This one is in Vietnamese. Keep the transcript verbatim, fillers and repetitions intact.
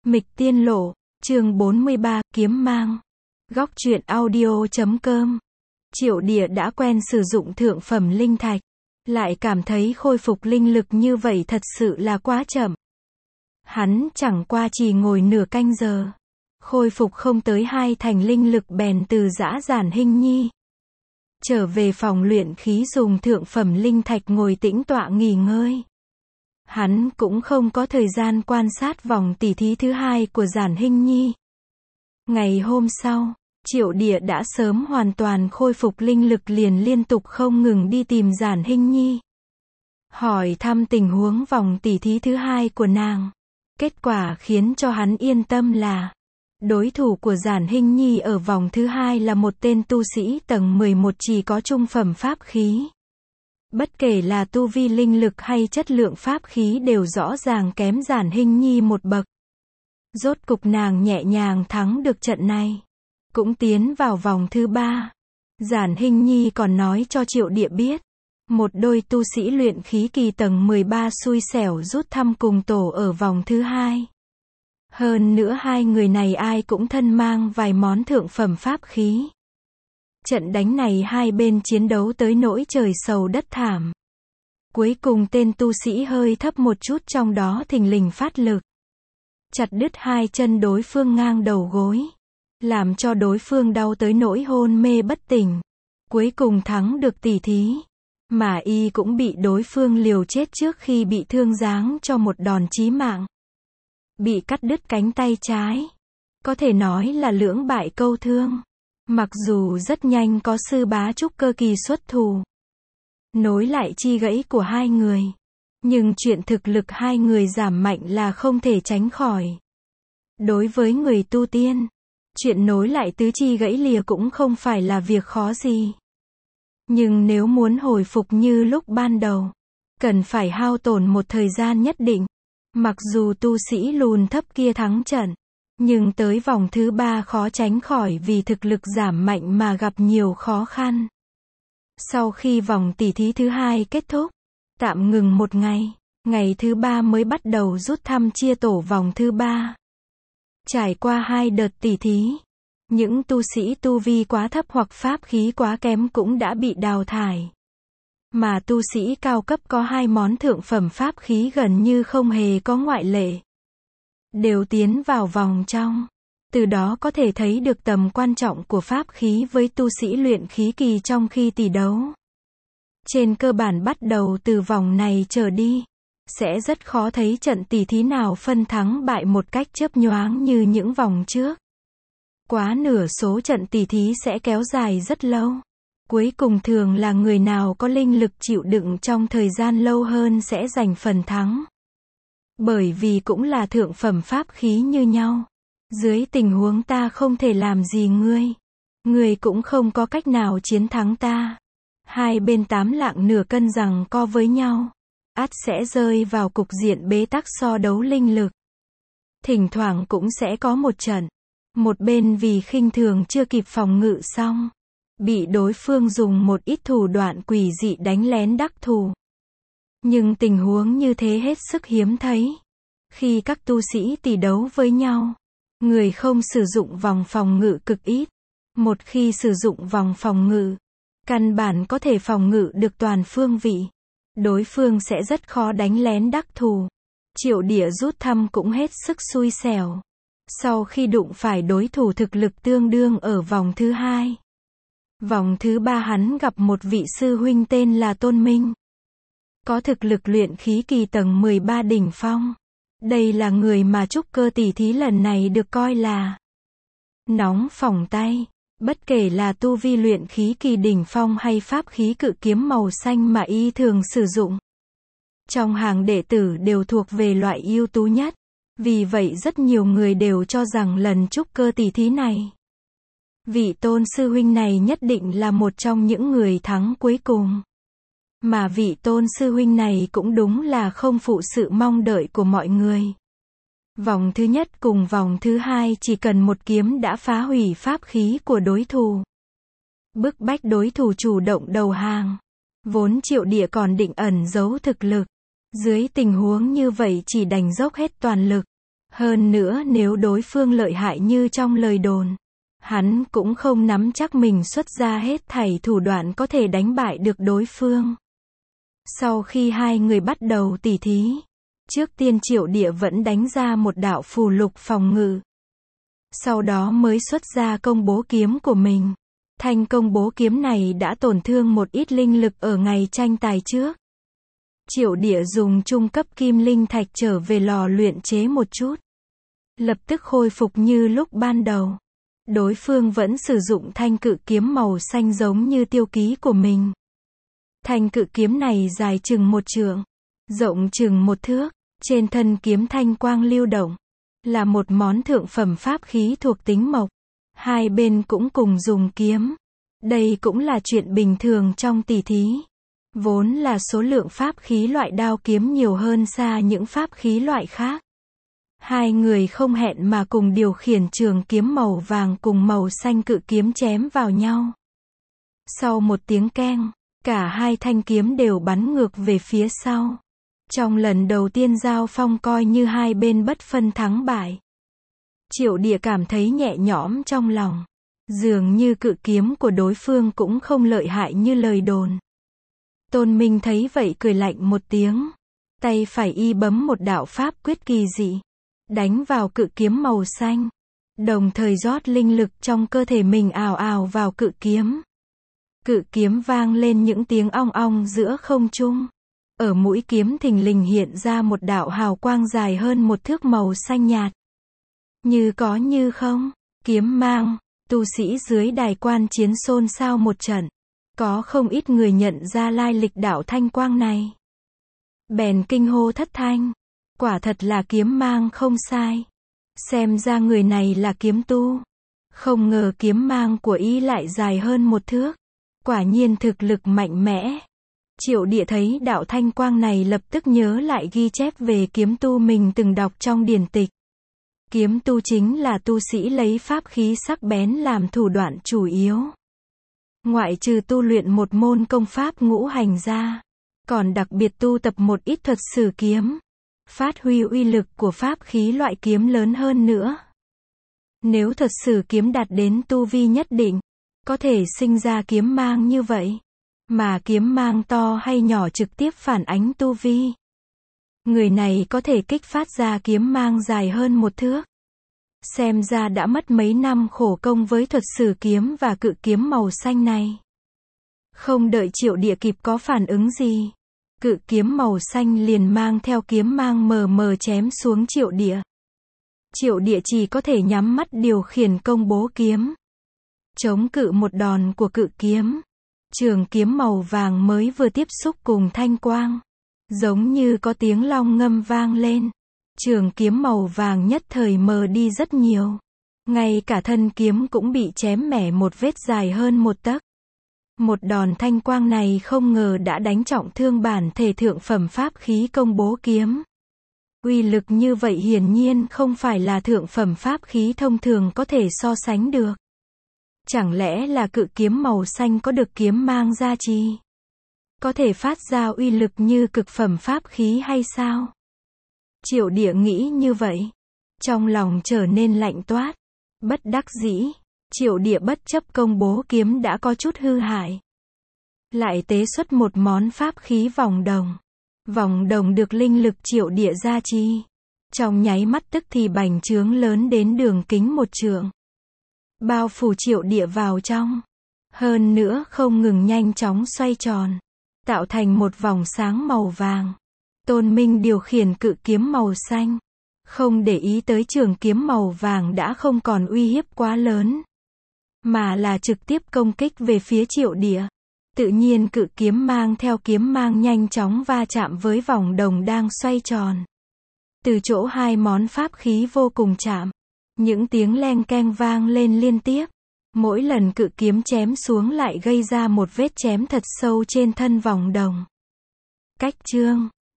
Mịch Tiên Lộ, chương bốn mươi ba, Kiếm Mang. Góc truyện audio chấm com. Triệu Địa đã quen sử dụng thượng phẩm linh thạch, lại cảm thấy khôi phục linh lực như vậy thật sự là quá chậm. Hắn chẳng qua chỉ ngồi nửa canh giờ, khôi phục không tới hai thành linh lực bèn từ giã Giản Hinh Nhi trở về phòng luyện khí dùng thượng phẩm linh thạch ngồi tĩnh tọa nghỉ ngơi. Hắn cũng không có thời gian quan sát vòng tỉ thí thứ hai của Giản Hinh Nhi. Ngày hôm sau, Triệu Địa đã sớm hoàn toàn khôi phục linh lực liền liên tục không ngừng đi tìm Giản Hinh Nhi, hỏi thăm tình huống vòng tỉ thí thứ hai của nàng. Kết quả khiến cho hắn yên tâm là đối thủ của Giản Hinh Nhi ở vòng thứ hai là một tên tu sĩ tầng mười một chỉ có trung phẩm pháp khí. Bất kể là tu vi linh lực hay chất lượng pháp khí đều rõ ràng kém Giản Hinh Nhi một bậc. Rốt cục nàng nhẹ nhàng thắng được trận này, cũng tiến vào vòng thứ ba. Giản Hinh Nhi còn nói cho Triệu Địa biết, một đôi tu sĩ luyện khí kỳ tầng mười ba xui xẻo rút thăm cùng tổ ở vòng thứ hai. Hơn nữa hai người này ai cũng thân mang vài món thượng phẩm pháp khí. Trận đánh này hai bên chiến đấu tới nỗi trời sầu đất thảm. Cuối cùng tên tu sĩ hơi thấp một chút trong đó thình lình phát lực, chặt đứt hai chân đối phương ngang đầu gối, làm cho đối phương đau tới nỗi hôn mê bất tỉnh. Cuối cùng thắng được tỉ thí, mà y cũng bị đối phương liều chết trước khi bị thương giáng cho một đòn chí mạng. Bị cắt đứt cánh tay trái, có thể nói là lưỡng bại câu thương. Mặc dù rất nhanh có sư bá trúc cơ kỳ xuất thủ, nối lại chi gãy của hai người, nhưng chuyện thực lực hai người giảm mạnh là không thể tránh khỏi. Đối với người tu tiên, chuyện nối lại tứ chi gãy lìa cũng không phải là việc khó gì. Nhưng nếu muốn hồi phục như lúc ban đầu, cần phải hao tổn một thời gian nhất định. Mặc dù tu sĩ lùn thấp kia thắng trận, nhưng tới vòng thứ ba khó tránh khỏi vì thực lực giảm mạnh mà gặp nhiều khó khăn. Sau khi vòng tỉ thí thứ hai kết thúc, tạm ngừng một ngày, ngày thứ ba mới bắt đầu rút thăm chia tổ vòng thứ ba. Trải qua hai đợt tỉ thí, những tu sĩ tu vi quá thấp hoặc pháp khí quá kém cũng đã bị đào thải. Mà tu sĩ cao cấp có hai món thượng phẩm pháp khí gần như không hề có ngoại lệ, đều tiến vào vòng trong. Từ đó có thể thấy được tầm quan trọng của pháp khí với tu sĩ luyện khí kỳ trong khi tỷ đấu. Trên cơ bản bắt đầu từ vòng này trở đi, sẽ rất khó thấy trận tỷ thí nào phân thắng bại một cách chớp nhoáng như những vòng trước. Quá nửa số trận tỷ thí sẽ kéo dài rất lâu. Cuối cùng thường là người nào có linh lực chịu đựng trong thời gian lâu hơn sẽ giành phần thắng. Bởi vì cũng là thượng phẩm pháp khí như nhau. Dưới tình huống ta không thể làm gì ngươi, ngươi cũng không có cách nào chiến thắng ta. Hai bên tám lạng nửa cân giằng co với nhau, ắt sẽ rơi vào cục diện bế tắc so đấu linh lực. Thỉnh thoảng cũng sẽ có một trận, một bên vì khinh thường chưa kịp phòng ngự xong, bị đối phương dùng một ít thủ đoạn quỷ dị đánh lén đắc thủ. Nhưng tình huống như thế hết sức hiếm thấy. Khi các tu sĩ tỷ đấu với nhau, người không sử dụng vòng phòng ngự cực ít. Một khi sử dụng vòng phòng ngự, căn bản có thể phòng ngự được toàn phương vị. Đối phương sẽ rất khó đánh lén đắc thủ. Triệu Địa rút thăm cũng hết sức xui xẻo. Sau khi đụng phải đối thủ thực lực tương đương ở vòng thứ hai, vòng thứ ba hắn gặp một vị sư huynh tên là Tôn Minh, có thực lực luyện khí kỳ tầng mười ba đỉnh phong. Đây là người mà trúc cơ tỷ thí lần này được coi là nóng phỏng tay. Bất kể là tu vi luyện khí kỳ đỉnh phong hay pháp khí cự kiếm màu xanh mà y thường sử dụng, trong hàng đệ tử đều thuộc về loại ưu tú nhất. Vì vậy rất nhiều người đều cho rằng lần trúc cơ tỷ thí này, vị Tôn sư huynh này nhất định là một trong những người thắng cuối cùng. Mà vị Tôn sư huynh này cũng đúng là không phụ sự mong đợi của mọi người. Vòng thứ nhất cùng vòng thứ hai chỉ cần một kiếm đã phá hủy pháp khí của đối thủ, bức bách đối thủ chủ động đầu hàng. Vốn Triệu Địa còn định ẩn giấu thực lực, dưới tình huống như vậy chỉ đành dốc hết toàn lực. Hơn nữa nếu đối phương lợi hại như trong lời đồn, hắn cũng không nắm chắc mình xuất ra hết thảy thủ đoạn có thể đánh bại được đối phương. Sau khi hai người bắt đầu tỉ thí, trước tiên Triệu Địa vẫn đánh ra một đạo phù lục phòng ngự. Sau đó mới xuất ra công bố kiếm của mình. Thanh công bố kiếm này đã tổn thương một ít linh lực ở ngày tranh tài trước. Triệu Địa dùng trung cấp kim linh thạch trở về lò luyện chế một chút. Lập tức khôi phục như lúc ban đầu. Đối phương vẫn sử dụng thanh cự kiếm màu xanh giống như tiêu ký của mình. Thanh cự kiếm này dài chừng một trượng, rộng chừng một thước, trên thân kiếm thanh quang lưu động, là một món thượng phẩm pháp khí thuộc tính mộc. Hai bên cũng cùng dùng kiếm. Đây cũng là chuyện bình thường trong tỷ thí. Vốn là số lượng pháp khí loại đao kiếm nhiều hơn xa những pháp khí loại khác. Hai người không hẹn mà cùng điều khiển trường kiếm màu vàng cùng màu xanh cự kiếm chém vào nhau. Sau một tiếng keng, cả hai thanh kiếm đều bắn ngược về phía sau. Trong lần đầu tiên giao phong coi như hai bên bất phân thắng bại. Triệu Địa cảm thấy nhẹ nhõm trong lòng. Dường như cự kiếm của đối phương cũng không lợi hại như lời đồn. Tôn Minh thấy vậy cười lạnh một tiếng. Tay phải y bấm một đạo pháp quyết kỳ dị. Đánh vào cự kiếm màu xanh. Đồng thời rót linh lực trong cơ thể mình ào ào vào cự kiếm. Cự kiếm vang lên những tiếng ong ong giữa không trung. Ở mũi kiếm thình lình hiện ra một đạo hào quang dài hơn một thước màu xanh nhạt. Như có như không, kiếm mang, tu sĩ dưới đài quan chiến xôn xao một trận. Có không ít người nhận ra lai lịch đạo thanh quang này. Bèn kinh hô thất thanh. Quả thật là kiếm mang không sai. Xem ra người này là kiếm tu. Không ngờ kiếm mang của y lại dài hơn một thước. Quả nhiên thực lực mạnh mẽ. Triệu Địa thấy đạo thanh quang này lập tức nhớ lại ghi chép về kiếm tu mình từng đọc trong điển tịch. Kiếm tu chính là tu sĩ lấy pháp khí sắc bén làm thủ đoạn chủ yếu. Ngoại trừ tu luyện một môn công pháp ngũ hành ra, còn đặc biệt tu tập một ít thuật sử kiếm, phát huy uy lực của pháp khí loại kiếm lớn hơn nữa. Nếu thuật sử kiếm đạt đến tu vi nhất định, có thể sinh ra kiếm mang như vậy. Mà kiếm mang to hay nhỏ trực tiếp phản ánh tu vi. Người này có thể kích phát ra kiếm mang dài hơn một thước. Xem ra đã mất mấy năm khổ công với thuật sử kiếm và cự kiếm màu xanh này. Không đợi Triệu Địa kịp có phản ứng gì, cự kiếm màu xanh liền mang theo kiếm mang mờ mờ chém xuống Triệu Địa. Triệu Địa chỉ có thể nhắm mắt điều khiển công bố kiếm, chống cự một đòn của cự kiếm. Trường kiếm màu vàng mới vừa tiếp xúc cùng thanh quang, giống như có tiếng long ngâm vang lên. Trường kiếm màu vàng nhất thời mờ đi rất nhiều. Ngay cả thân kiếm cũng bị chém mẻ một vết dài hơn một tấc. Một đòn thanh quang này không ngờ đã đánh trọng thương bản thể thượng phẩm pháp khí công bố kiếm. Uy lực như vậy hiển nhiên không phải là thượng phẩm pháp khí thông thường có thể so sánh được. Chẳng lẽ là cự kiếm màu xanh có được kiếm mang gia trì? Có thể phát ra uy lực như cực phẩm pháp khí hay sao? Triệu Địa nghĩ như vậy. Trong lòng trở nên lạnh toát. Bất đắc dĩ, Triệu Địa bất chấp công bố kiếm đã có chút hư hại. Lại tế xuất một món pháp khí vòng đồng. Vòng đồng được linh lực Triệu Địa gia trì. Trong nháy mắt tức thì bành trướng lớn đến đường kính một trượng. Bao phủ Triệu Địa vào trong. Hơn nữa không ngừng nhanh chóng xoay tròn. Tạo thành một vòng sáng màu vàng. Tôn Minh điều khiển cự kiếm màu xanh. Không để ý tới trường kiếm màu vàng đã không còn uy hiếp quá lớn. Mà là trực tiếp công kích về phía Triệu Địa. Tự nhiên cự kiếm mang theo kiếm mang nhanh chóng va chạm với vòng đồng đang xoay tròn. Từ chỗ hai món pháp khí vô cùng chạm. Những tiếng leng keng vang lên liên tiếp. Mỗi lần cự kiếm chém xuống lại gây ra một vết chém thật sâu trên thân vòng đồng. Cách chương